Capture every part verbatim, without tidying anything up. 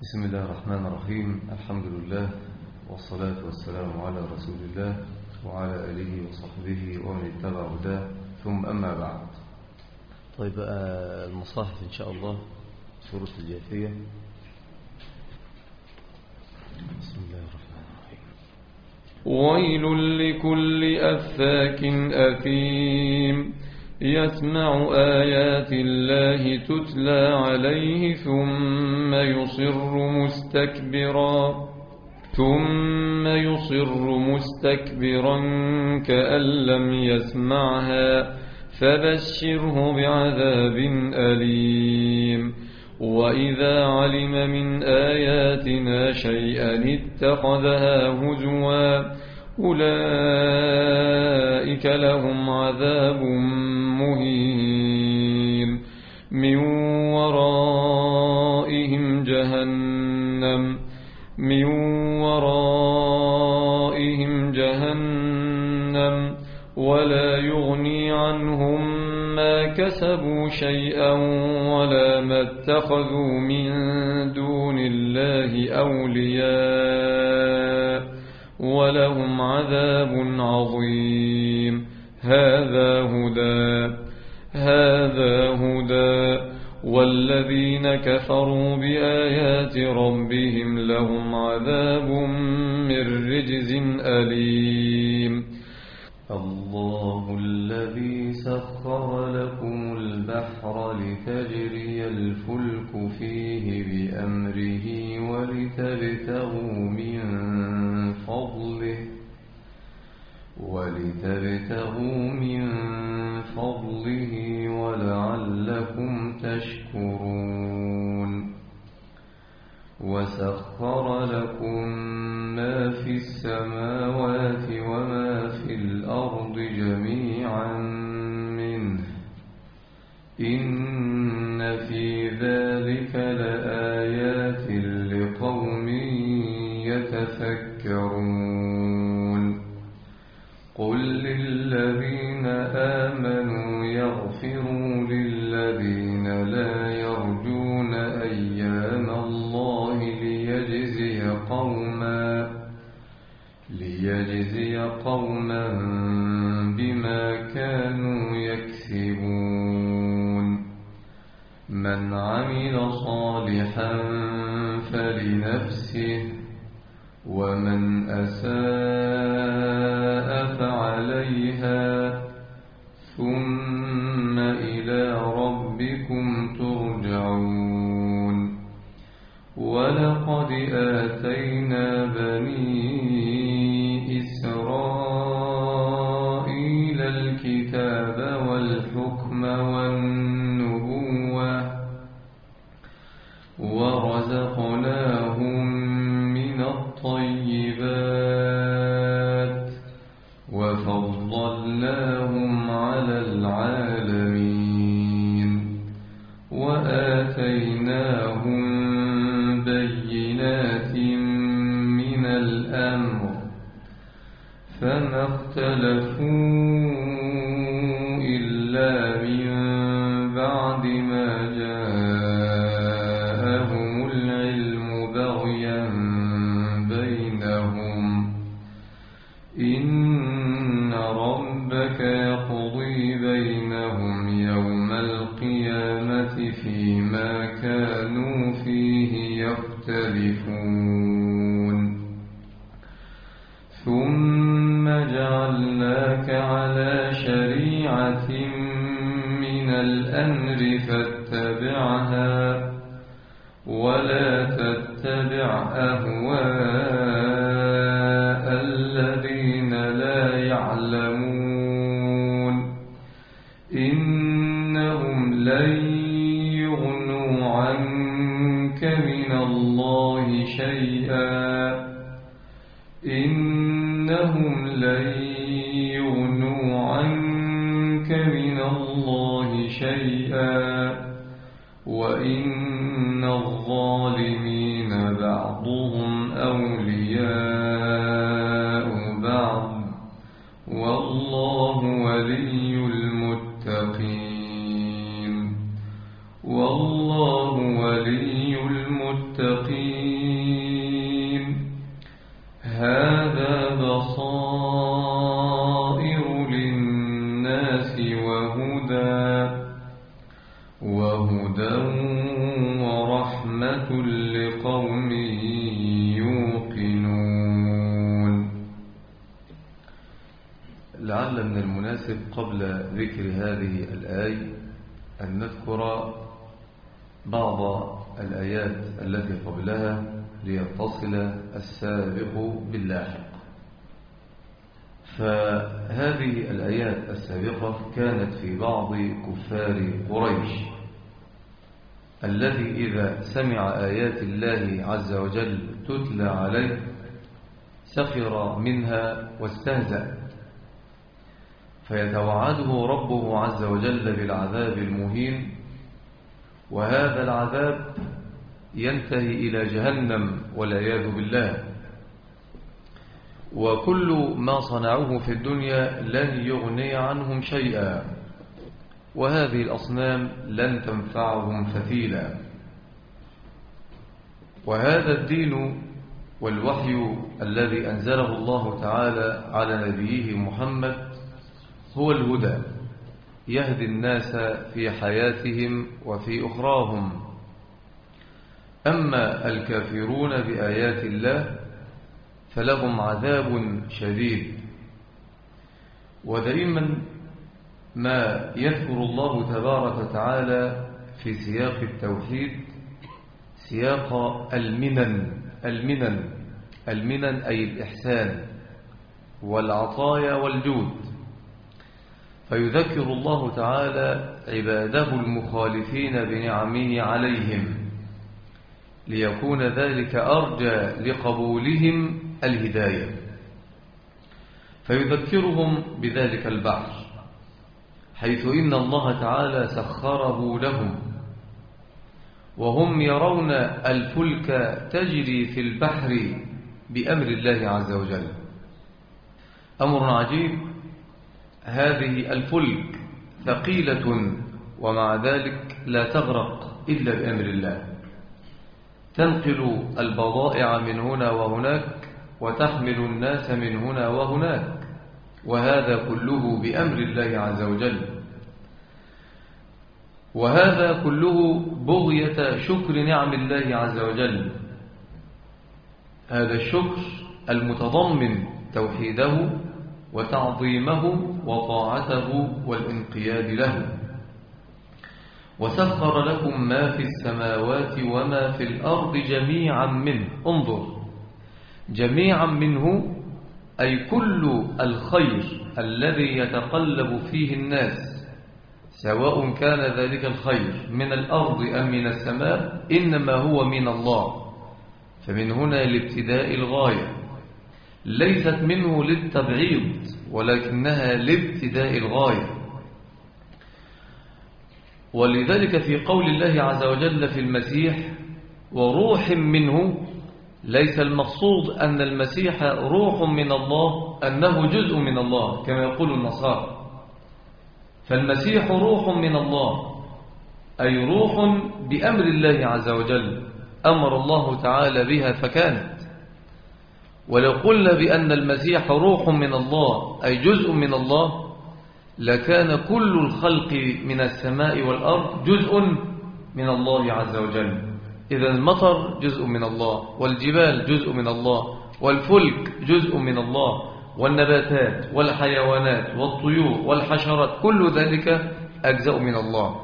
بسم الله الرحمن الرحيم. الحمد لله والصلاة والسلام على رسول الله وعلى آله وصحبه ومن اتبع هداه، ثم أما بعد. طيب المصاحف إن شاء الله سورة الجاثية. بسم الله الرحمن الرحيم. ويل لكل أفاك أثيم يسمع آيات الله تتلى عليه ثم يصر مستكبرا ثم يصر مستكبرا كأن لم يسمعها فبشره بعذاب أليم. وإذا علم من آياتنا شيئا اتخذها هزوا أولئك لهم عذاب مهين من ورائهم جهنم من ورائهم جهنم ولا يغني عنهم ما كسبوا شيئا ولا ما اتخذوا من دون الله أولياء ولهم عذاب عظيم. هذا هدى هذا هدى والذين كفروا بآيات ربهم لهم عذاب من رجز أليم. الله الذي سخر لكم البحر لتجري الفلك فيه بأمره ولتبتغوا من فضله ولتبتغوا من فضله ولعلكم تشكرون. وسخر لكم ما في السماوات وما في الأرض جميعا منه إن في ذلك لآيات لقوم يتفكرون. قل للذين آمنوا يغفروا للذين لا يرجون أيام الله ليجزي قوما ليجزي قوما بما كانوا يكسبون. من عمل صالحا فلنفسه ومن أساء فعليها ثم إلى ربكم ترجعون. ولقد آتينا بني إسرائيل الكتاب والحكم والنبوة ورزقناهم من الطيبات وفضلناهم على العالمين وآتيناهم بينات من الأمر فما اختلفوا إلا من بعد ما جاءهم العلم بغيا بينهم إن ربك يقضي بينهم يوم القيامة فيما كانوا فيه يختلفون. ثم جعلناك على شريعة من الأمر فاتبعها ولا تتبع أهواء الذين لا يعلمون إنهم لن يغنوا عنك من الله شيئا إنهم لن يغنوا عنك من الله شيئا وإن الظالمين بعضهم أولياء بعض والله ولي المتقين والله ولي المتقين المتقين هذا بصائر للناس وهدى وهدى ورحمة لقوم يوقنون. لعل من المناسب قبل ذكر هذه الآية أن نذكر بعض الآيات التي قبلها ليتصل السابق باللاحق. فهذه الآيات السابقة كانت في بعض كفار قريش الذي إذا سمع آيات الله عز وجل تتلى عليه سخر منها واستهزأ، فيتوعده ربه عز وجل بالعذاب المهين، وهذا العذاب ينتهي إلى جهنم والعياذ بالله. وكل ما صنعوه في الدنيا لن يغني عنهم شيئا، وهذه الأصنام لن تنفعهم فتيلا. وهذا الدين والوحي الذي أنزله الله تعالى على نبيه محمد هو الهدى، يهدي الناس في حياتهم وفي أخراهم. أما الكافرون بآيات الله فلهم عذاب شديد. ودائما ما يذكر الله تبارك وتعالى في سياق التوحيد سياق المنن المنن المنن أي الإحسان والعطايا والجود، فيذكر الله تعالى عباده المخالفين بنعمه عليهم ليكون ذلك أرجى لقبولهم الهداية، فيذكرهم بذلك البحر حيث إن الله تعالى سخره لهم، وهم يرون الفلك تجري في البحر بأمر الله عز وجل. أمر عجيب، هذه الفلك ثقيلة ومع ذلك لا تغرق إلا بأمر الله، تنقل البضائع من هنا وهناك وتحمل الناس من هنا وهناك، وهذا كله بأمر الله عز وجل. وهذا كله بغية شكر نعم الله عز وجل، هذا الشكر المتضمن توحيده وتعظيمه وطاعته والانقياد له. وسخر لكم ما في السماوات وما في الأرض جميعا منه، انظر، جميعا منه أي كل الخير الذي يتقلب فيه الناس، سواء كان ذلك الخير من الأرض أم من السماء، إنما هو من الله. فمن هنا لابتداء الغاية، ليست منه للتبعيض ولكنها لابتداء الغاية. ولذلك في قول الله عز وجل في المسيح وروح منه، ليس المقصود أن المسيح روح من الله، أنه جزء من الله كما يقول النصارى، فالمسيح روح من الله أي روح بأمر الله عز وجل، أمر الله تعالى بها فكانت. ولو قلنا بأن المسيح روح من الله أي جزء من الله لكان كل الخلق من السماء والأرض جزء من الله عز وجل. إذا المطر جزء من الله، والجبال جزء من الله، والفلك جزء من الله، والنباتات والحيوانات والطيور والحشرات كل ذلك أجزاء من الله.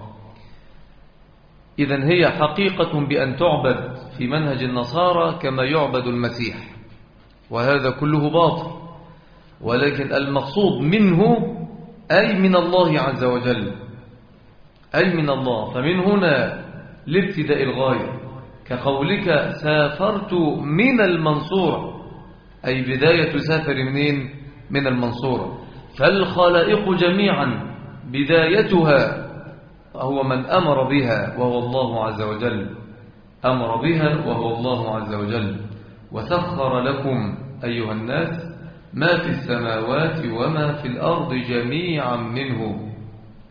إذن هي حقيقة بأن تعبد في منهج النصارى كما يعبد المسيح، وهذا كله باطل. ولكن المقصود منه أي من الله عز وجل، أي من الله. فمن هنا لابتداء الغاية، كقولك سافرت من المنصورة، أي بداية سافر منين؟ من المنصورة. فالخلائق جميعا بدايتها هو من أمر بها وهو الله عز وجل، أمر بها وهو الله عز وجل. وسخر لكم أيها الناس ما في السماوات وما في الأرض جميعا منه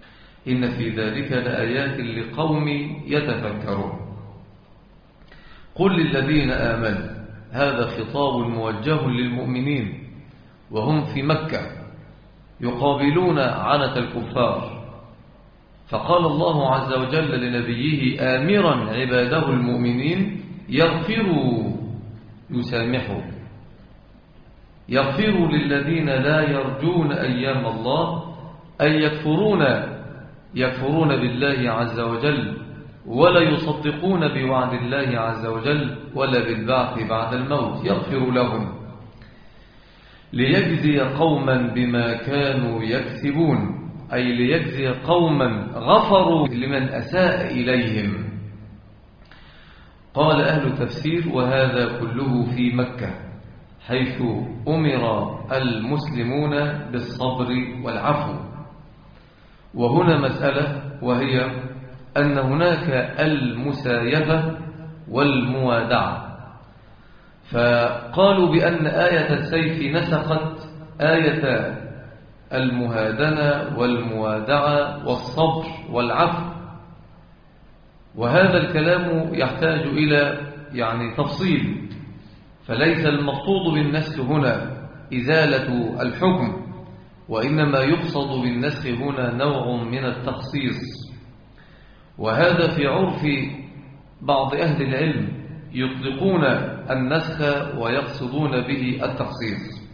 إن في ذلك لآيات لقوم يتفكرون. قل للذين آمنوا، هذا خطاب موجه للمؤمنين وهم في مكة يقابلون عنة الكفار. فقال الله عز وجل لنبيه آمرا عباده المؤمنين يغفروا يسامحوا، يغفروا للذين لا يرجون أيام الله، أي يكفرون يكفرون بالله عز وجل ولا يصدقون بوعد الله عز وجل ولا بالبعث بعد الموت، يغفر لهم ليجزي قوما بما كانوا يكسبون، أي ليجزي قوما غفروا لمن أساء إليهم. قال أهل التفسير وهذا كله في مكة، حيث أمر المسلمون بالصبر والعفو. وهنا مسألة، وهي أن هناك المسايفة والموادعة. فقالوا بأن آية السيف نسخت آية المهادنة والموادعة والصبر والعفو، وهذا الكلام يحتاج إلى يعني تفصيل، فليس المقصود بالنسخ هنا إزالة الحكم، وإنما يقصد بالنسخ هنا نوع من التخصيص، وهذا في عرف بعض أهل العلم يطلقون النسخ ويقصدون به التخصيص.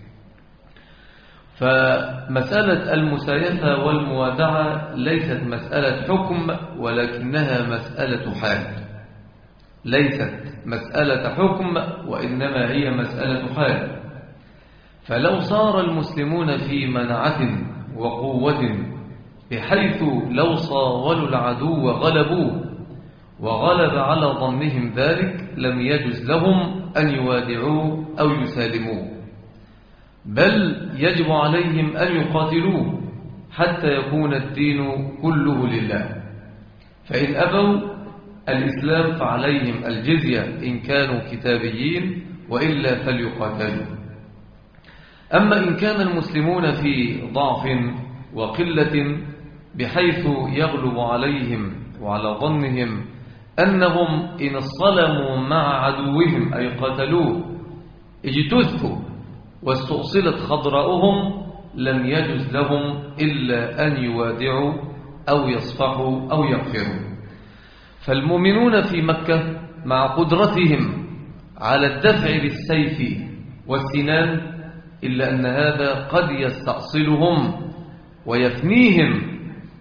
فمسألة المسايفة والموادعة ليست مسألة حكم، ولكنها مسألة حال، ليست مسألة حكم وإنما هي مسألة حال. فلو صار المسلمون في منعة وقوة بحيث لو صاولوا العدو غلبوه وغلب على ظنهم ذلك، لم يجز لهم أن يوادعوه أو يسالموه، بل يجب عليهم أن يقاتلوه حتى يكون الدين كله لله. فإن أبوا الإسلام فعليهم الجزية إن كانوا كتابيين، وإلا فليقاتلوا. أما إن كان المسلمون في ضعف وقلة بحيث يغلب عليهم وعلى ظنهم أنهم إن اصطلموا مع عدوهم أي قتلوه اجتثوا واستؤصلت خضراؤهم، لم يجز لهم إلا أن يوادعوا أو يصفحوا أو يغفروا. فالمؤمنون في مكة مع قدرتهم على الدفع بالسيف والسنان، إلا أن هذا قد يستأصلهم ويفنيهم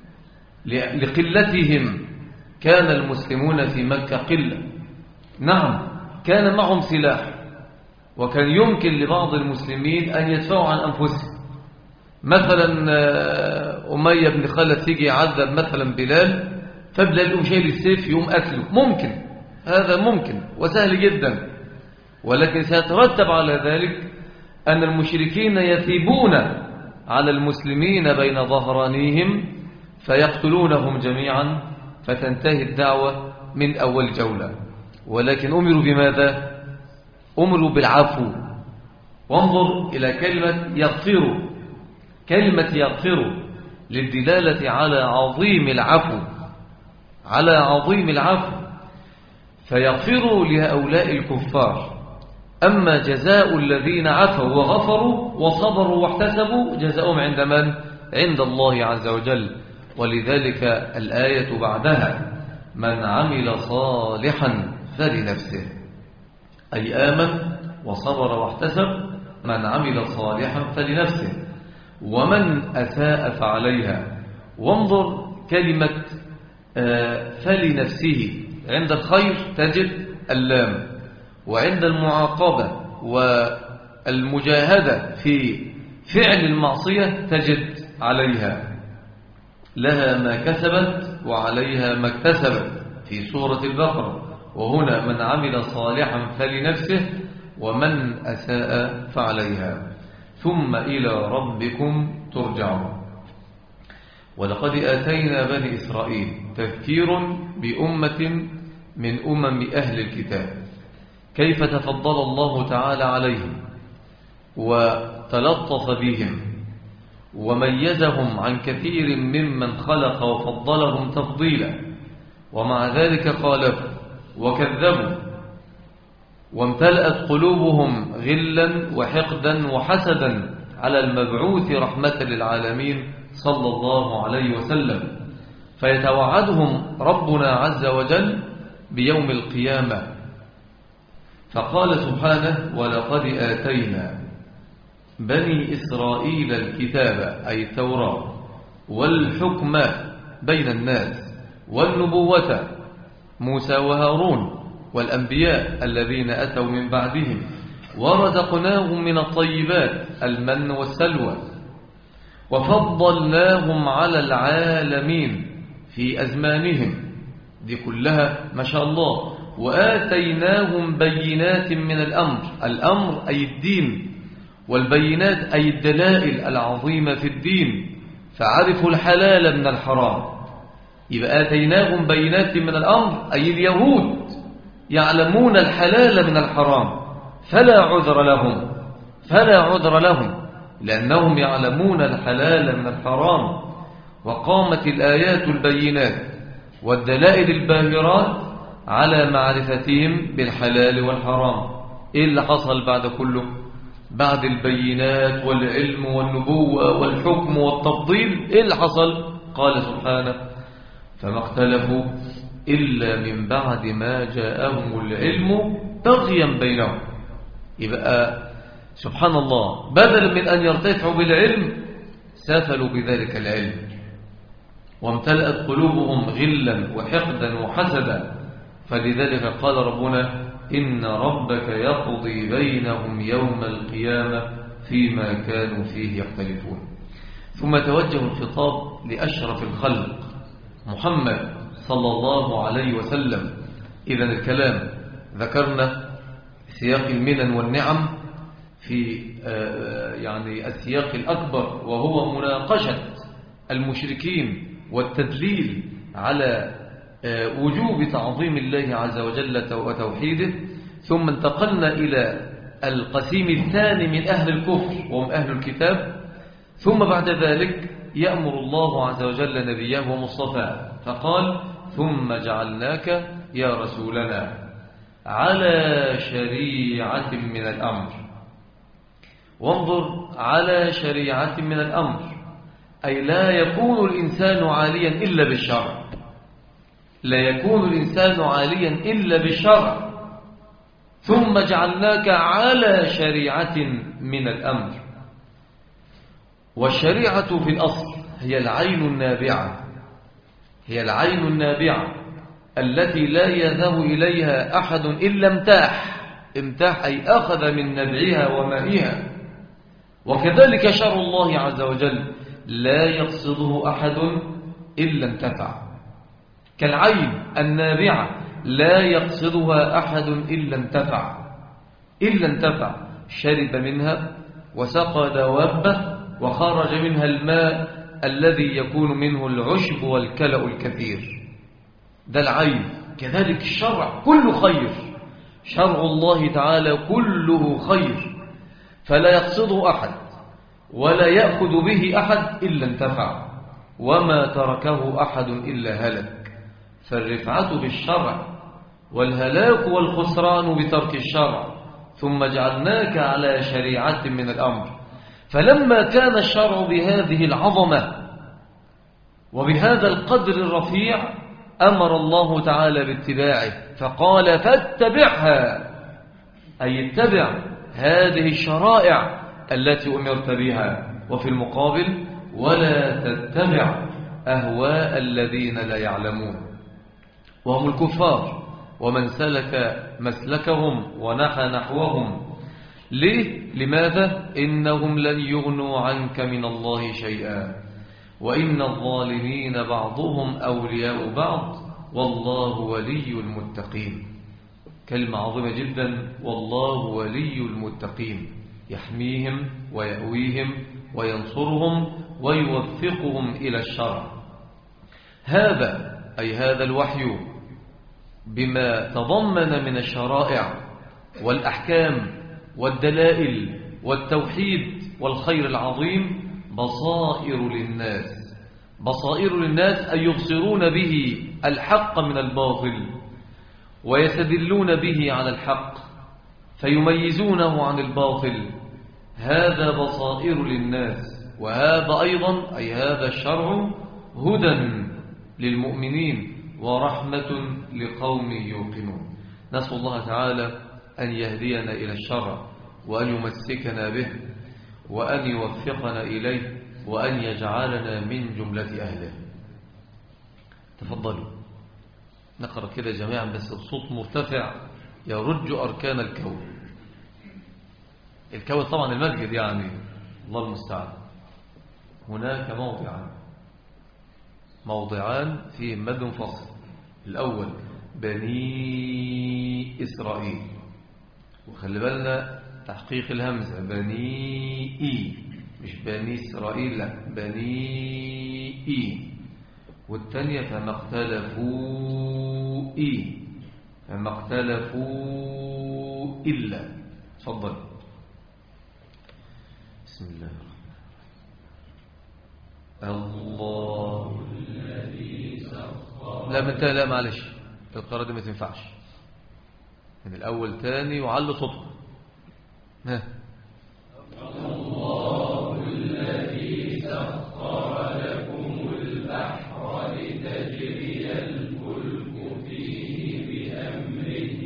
لقلتهم. كان المسلمون في مكة قلة، نعم كان معهم سلاح، وكان يمكن لبعض المسلمين أن يدفعوا عن أنفسهم. مثلا أمية بن خلف يجي يعذب مثلا بلال، فبلال يقوم شايل السيف يقوم قتله، ممكن، هذا ممكن وسهل جدا، ولكن سيترتب على ذلك أن المشركين يثيبون على المسلمين بين ظهرانيهم فيقتلونهم جميعا، فتنتهي الدعوة من أول جولة. ولكن أمروا بماذا؟ أمروا بالعفو. وانظر إلى كلمة يغفروا، كلمة يغفروا للدلالة على عظيم العفو، على عظيم العفو. فيغفروا لهؤلاء الكفار. أما جزاء الذين عفوا وغفروا وصبروا واحتسبوا جزاؤهم عند من؟ عند الله عز وجل. ولذلك الآية بعدها من عمل صالحا فلنفسه، أي آمن وصبر واحتسب، من عمل صالحا فلنفسه، ومن أساء فعليها. وانظر كلمة فلنفسه، عند الخير تجد اللام، وعند المعاقبة والمجاهدة في فعل المعصية تجد عليها، لها ما كسبت وعليها ما اكتسبت في سورة البقرة. وهنا من عمل صالحا فلنفسه ومن أساء فعليها، ثم إلى ربكم ترجعون. ولقد آتينا بني إسرائيل تذكير بأمة من أمم أهل الكتاب كيف تفضل الله تعالى عليهم وتلطف بهم وميزهم عن كثير ممن خلق وفضلهم تفضيلا، ومع ذلك خالفوا وكذبوا وامتلأت قلوبهم غلا وحقدا وحسدا على المبعوث رحمة للعالمين صلى الله عليه وسلم، فيتوعدهم ربنا عز وجل بيوم القيامة، فقال سبحانه: ولقد آتينا بني إسرائيل الكتاب أي التوراة والحكم بين الناس والنبوة موسى وهارون والأنبياء الذين أتوا من بعدهم، ورزقناهم من الطيبات المن والسلوى، وفضلناهم على العالمين في أزمانهم دي كلها ما شاء الله، وآتيناهم بينات من الأمر، الأمر أي الدين، والبينات أي الدلائل العظيمة في الدين، فعرفوا الحلال من الحرام. يبقى آتيناهم بينات من الأمر أي اليهود يعلمون الحلال من الحرام، فلا عذر لهم فلا عذر لهم لأنهم يعلمون الحلال من الحرام. وقامت الآيات البينات والدلائل الباهرات على معرفتهم بالحلال والحرام. إيه اللي حصل بعد كله؟ بعد البينات والعلم والنبوة والحكم والتفضيل، إيه اللي حصل؟ قال سبحانه: فما اختلفوا إلا من بعد ما جاءهم العلم بغيا بينهم. يبقى سبحان الله، بدلا من أن يرتفعوا بالعلم سافلوا بذلك العلم، وامتلأت قلوبهم غلا وحقدا وحسدا. فلذلك قال ربنا: إن ربك يقضي بينهم يوم القيامة فيما كانوا فيه يختلفون. ثم توجه الخطاب لأشرف الخلق محمد صلى الله عليه وسلم. إذن الكلام ذكرنا سياق المنن والنعم في يعني السياق الأكبر، وهو مناقشة المشركين والتدليل على وجوب تعظيم الله عز وجل وتوحيده. ثم انتقلنا إلى القسيم الثاني من أهل الكفر وهم أهل الكتاب. ثم بعد ذلك يأمر الله عز وجل نبيه ومصطفاه فقال: ثم جعلناك يا رسولنا على شريعة من الأمر. وانظر، على شريعة من الأمر أي لا يكون الإنسان عاليا إلا بالشرع، لا يكون الإنسان عاليا إلا بالشرع. ثم جعلناك على شريعة من الأمر. والشريعة في الأصل هي العين النابعة، هي العين النابعة التي لا يذهب إليها أحد إلا امتاح، امتاح أي أخذ من نبعها ومائها. وكذلك شرع الله عز وجل لا يقصده أحد إلا انتفع، كالعين النابعة لا يقصدها أحد إلا انتفع، إلا انتفع، شرب منها وسقى دوابه وخرج منها الماء الذي يكون منه العشب والكلأ الكثير، ده العين. كذلك الشرع كله خير، شرع الله تعالى كله خير، فلا يقصده أحد ولا يأخذ به أحد إلا انتفع، وما تركه أحد إلا هلك. فالرفعة بالشرع والهلاك والخسران بترك الشرع. ثم جعلناك على شريعة من الأمر. فلما كان الشرع بهذه العظمة وبهذا القدر الرفيع أمر الله تعالى باتباعه، فقال: فاتبعها، أي اتبع هذه الشرائع التي أمرت بها. وفي المقابل: ولا تتبع أهواء الذين لا يعلمون، وهم الكفار ومن سلك مسلكهم ونحى نحوهم. ليه؟ لماذا؟ إنهم لن يغنوا عنك من الله شيئا، وإن الظالمين بعضهم أولياء بعض، والله ولي المتقين. كلمة عظيمة جدا، والله ولي المتقين، يحميهم ويأويهم وينصرهم ويوفقهم إلى الشرع. هذا أي هذا الوحي بما تضمن من الشرائع والأحكام والدلائل والتوحيد والخير العظيم بصائر للناس، بصائر للناس أن يبصرون به الحق من الباطل ويستدلون به على الحق، فيميزونه عن الباطل. هذا بصائر للناس، وهذا أيضا أي هذا الشرع هدى للمؤمنين ورحمة لقوم يوقنون. نسأل الله تعالى أن يهدينا إلى الشرع، وأن يمسكنا به، وأن يوفقنا إليه، وأن يجعلنا من جملة أهله. تفضلوا نقرأ كده جميعا بس بصوت مرتفع يرج أركان الكون. الكون طبعا المسجد يعني، الله المستعان. هناك موضعان موضعان فيه مد منفصل. الأول بني إسرائيل، وخلي بالنا تحقيق الهمزة، بني إي مش بني إسرائيل، لا بني إي. والثانية فما اختلفوا إي، فما اختلفوا إلا. تفضل. بسم الله الله الذي سخر. لا من تاني، لا معلش القراءة دي ما تنفعش. من الأول تاني وعلوا صوتكم. ها. الله الذي سخر لكم البحر لتجري الفلك فيه بأمره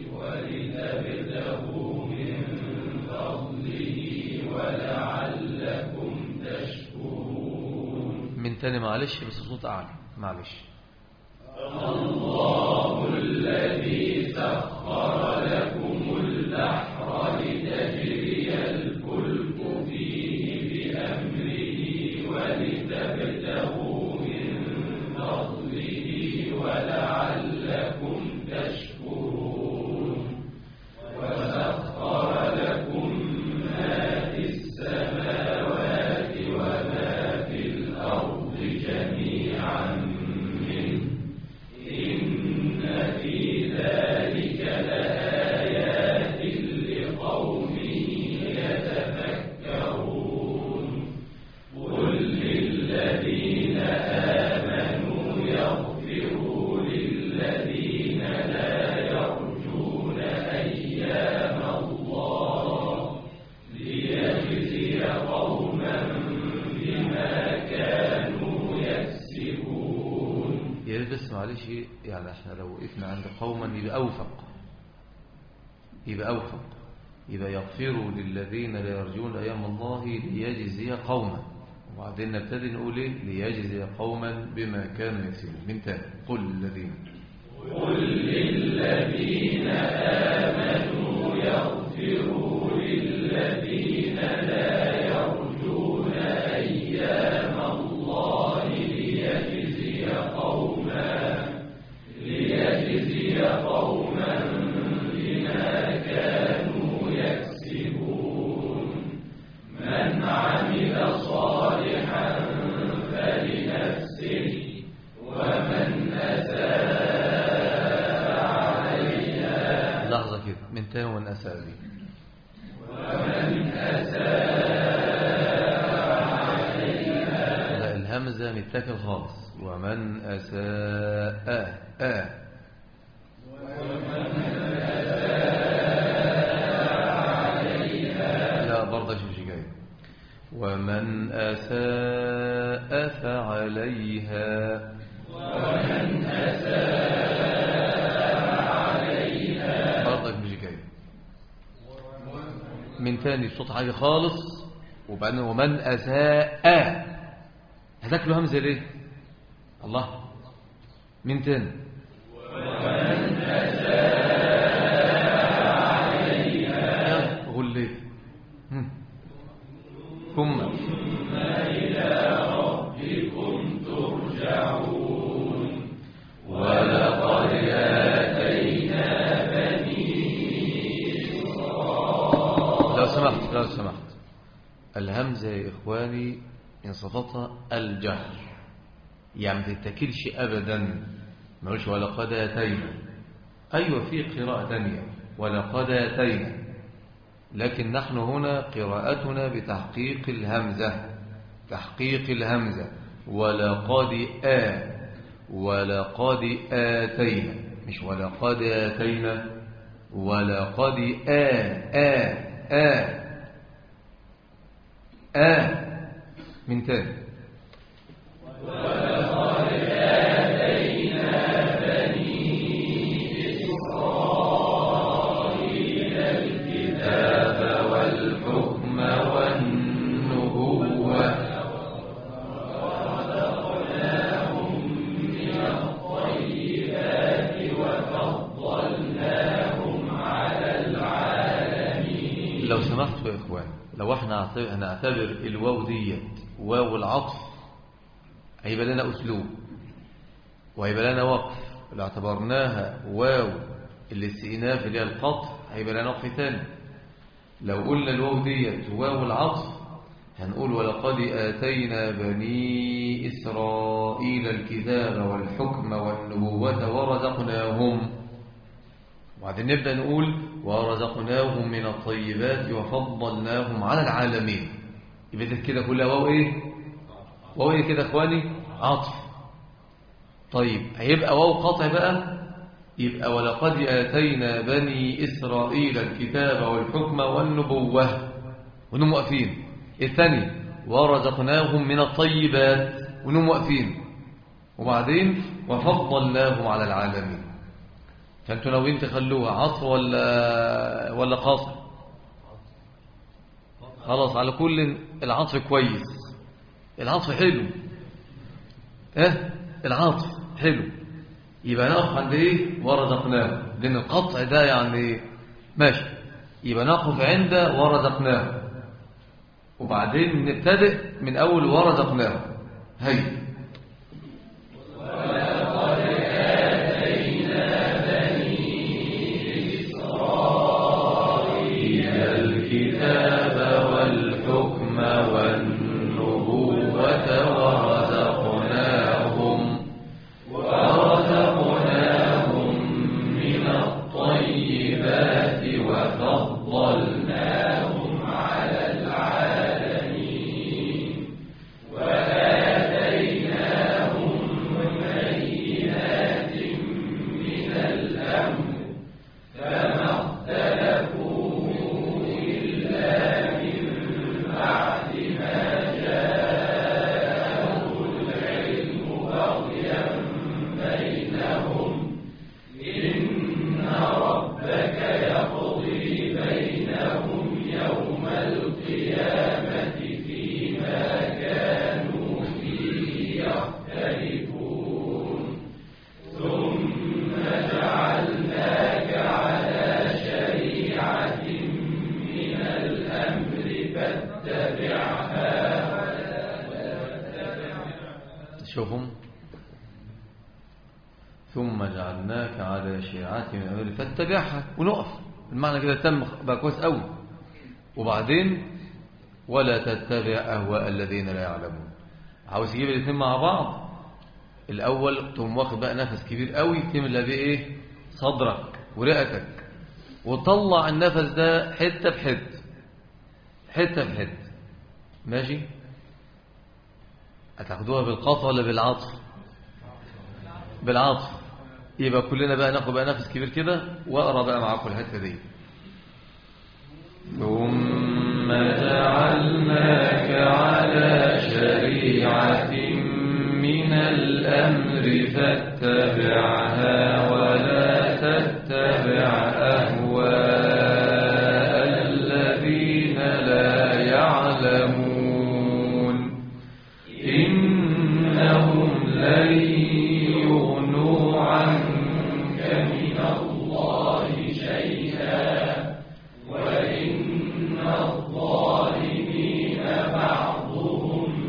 ولتبتغوا من فضله ولعلكم تشكرون. من تاني معلش بس صوت أعلى معلش. الله الذي سخر لكم البحر لتجري الفلك فيه بأمره ولتبتغوا من فضله ولعلكم تشكرون. وسخر لكم ما في السماوات وما في الأرض جميعا منه إن في ذلك لآيات لقوم يتفكرون. قل للذين آمنوا يغفروا للذين لا يرجون أيام الله ليجزي قوما بما كانوا يكسبون. يا ريت بس معلش، يعني احنا لو وقفنا عند قوما يبقى أوفق، يبقى أوفق، يبقى يغفروا للذين لا يرجون أيام الله ليجزي قوما، وبعدين نبتدي نقول ايه؟ ليجزي قوما بما كانوا يكسبون. من تاني قل للذين قل للذين آمنوا يغفروا للذين لا يرجون أيام الله ليجزي قوما ليجزي قوما بما كانوا يكسبون. من عمل صالحا فلنفسه ومن أساء عليها. لحظة كده من تاني ومن أساء دي. ومن أساء عليها. لا الهمزة متاكل خالص. ومن أساء آه ومن ومن أساء فعليها. ومن أساء عليها برضك مش جاي. من تاني الصوت عالي خالص، وبعدين ومن أساء هتاك له همزة ليه؟ الله. من تاني ومن أساء عليها غليت. ثم إلى ربكم ترجعون. ولقد آتينا بني إسرائيل. لو سمحت لو سمحت الهمزة يا إخواني إن صفتها الجهر، يعني ما تتكلش أبدا. مش ولقد آتينا، أيوة في قراءة ثانية ولقد آتينا، لكن نحن هنا قراءتنا بتحقيق الهمزة، تحقيق الهمزة. ولقد آ ولقد آتينا، مش ولقد آتينا ولقد آ آ آ آ من تاني ولقد آتينا بني إسرائيل الكتاب والحكم والنبوة ورزقناهم من الطيبات وفضلناهم على العالمين. لو سمحتوا يا إخوان، لو احنا هنعتبر الواو ديت واو العطف هيبقى لنا أسلوب وهيبقى لنا وقف. لو اعتبرناها واو الاستئناف اللي هي القطع هيبقى لنا وقف تاني. لو قلنا الواو ديت واو العطف هنقول ولقد آتينا بني إسرائيل الكتاب والحكم والنبوة ورزقناهم، وبعدين نبدأ نقول ورزقناهم من الطيبات وفضلناهم على العالمين. يبقى ده كده كلها واو ايه؟ واو ايه كده اخواني؟ عطف. طيب هيبقى واو قطع بقى، يبقى ولقد آتينا بني إسرائيل الكتاب والحكم والنبوة ونم واقفين. الثاني ورزقناهم من الطيبات ونم واقفين، وبعدين وفضلناهم على العالمين. فانتوا ناويين تخلوها عطف ولا ولا قاطع؟ خلاص، على كل العطف كويس، العطف حلو، اه العطف حلو. يبقى نقف عند ايه؟ ورزقناه، لان القطع ده يعني ماشي. يبقى نقف عند ورزقناه، وبعدين نبتدئ من اول ورزقناه. هي الكتاب والحكم والنبوة ورزقناهم ورزقناهم من الطيبات وفضلناهم على العالمين وآتيناهم بينات من الأمر فما اختلفوا شوفهم. ثم جعلناك على شيعة من الأمر فاتبعها، ونقف. المعنى كده تم بقى كويس قوي. وبعدين ولا تتبع أهواء الذين لا يعلمون. عاوز يجيب الاثنين مع بعض. الأول تقوم واخد بقى نفس كبير قوي تملى بيه ايه؟ صدرك ورئتك، وطلع النفس ده حتة بحتة حتة بحتة. ماشي؟ هتاخدوها بالقطع ولا بالعطف؟ بالعطف. يبقى كلنا بقى ناخد بقى نفس كبير كده، واقرا بقى معاكم الحته دي. ثم جعلناك على شريعة من الأمر فاتبعها ولا تتبع أهواء الذين لا يعلمون إنهم لن يغنوا عنك من الله شيئا وإن الظالمين بعضهم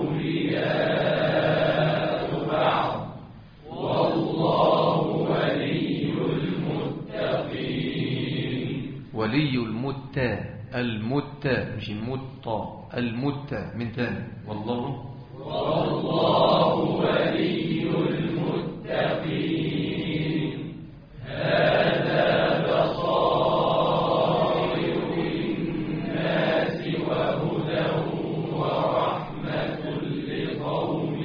أولياء بعض والله ولي المتقين. ولي المتى، المتى مش المتى، المتى من تاني. والله والله ولي المتقين. هذا بصائر للناس وهدى ورحمة لقوم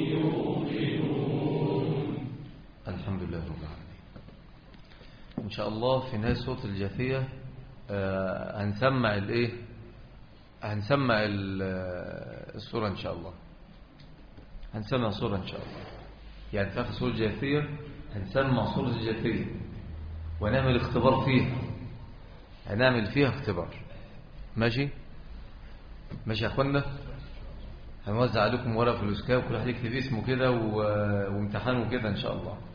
يوقنون. الحمد لله رب العالمين. إن شاء الله الله في نهاية سورة الجاثية آه هنسمع الايه هنسمع السورة ان شاء الله، هنسمع سورة ان شاء الله. يعني في آخر سورة الجاثية هنسمع سورة الجاثية ونعمل اختبار فيها، هنعمل فيها اختبار. ماشي ماشي يا اخوانا. هنوزع عليكم ورقة في الاسكاب وكل واحد يكتب اسمه كده وامتحانه كده ان شاء الله.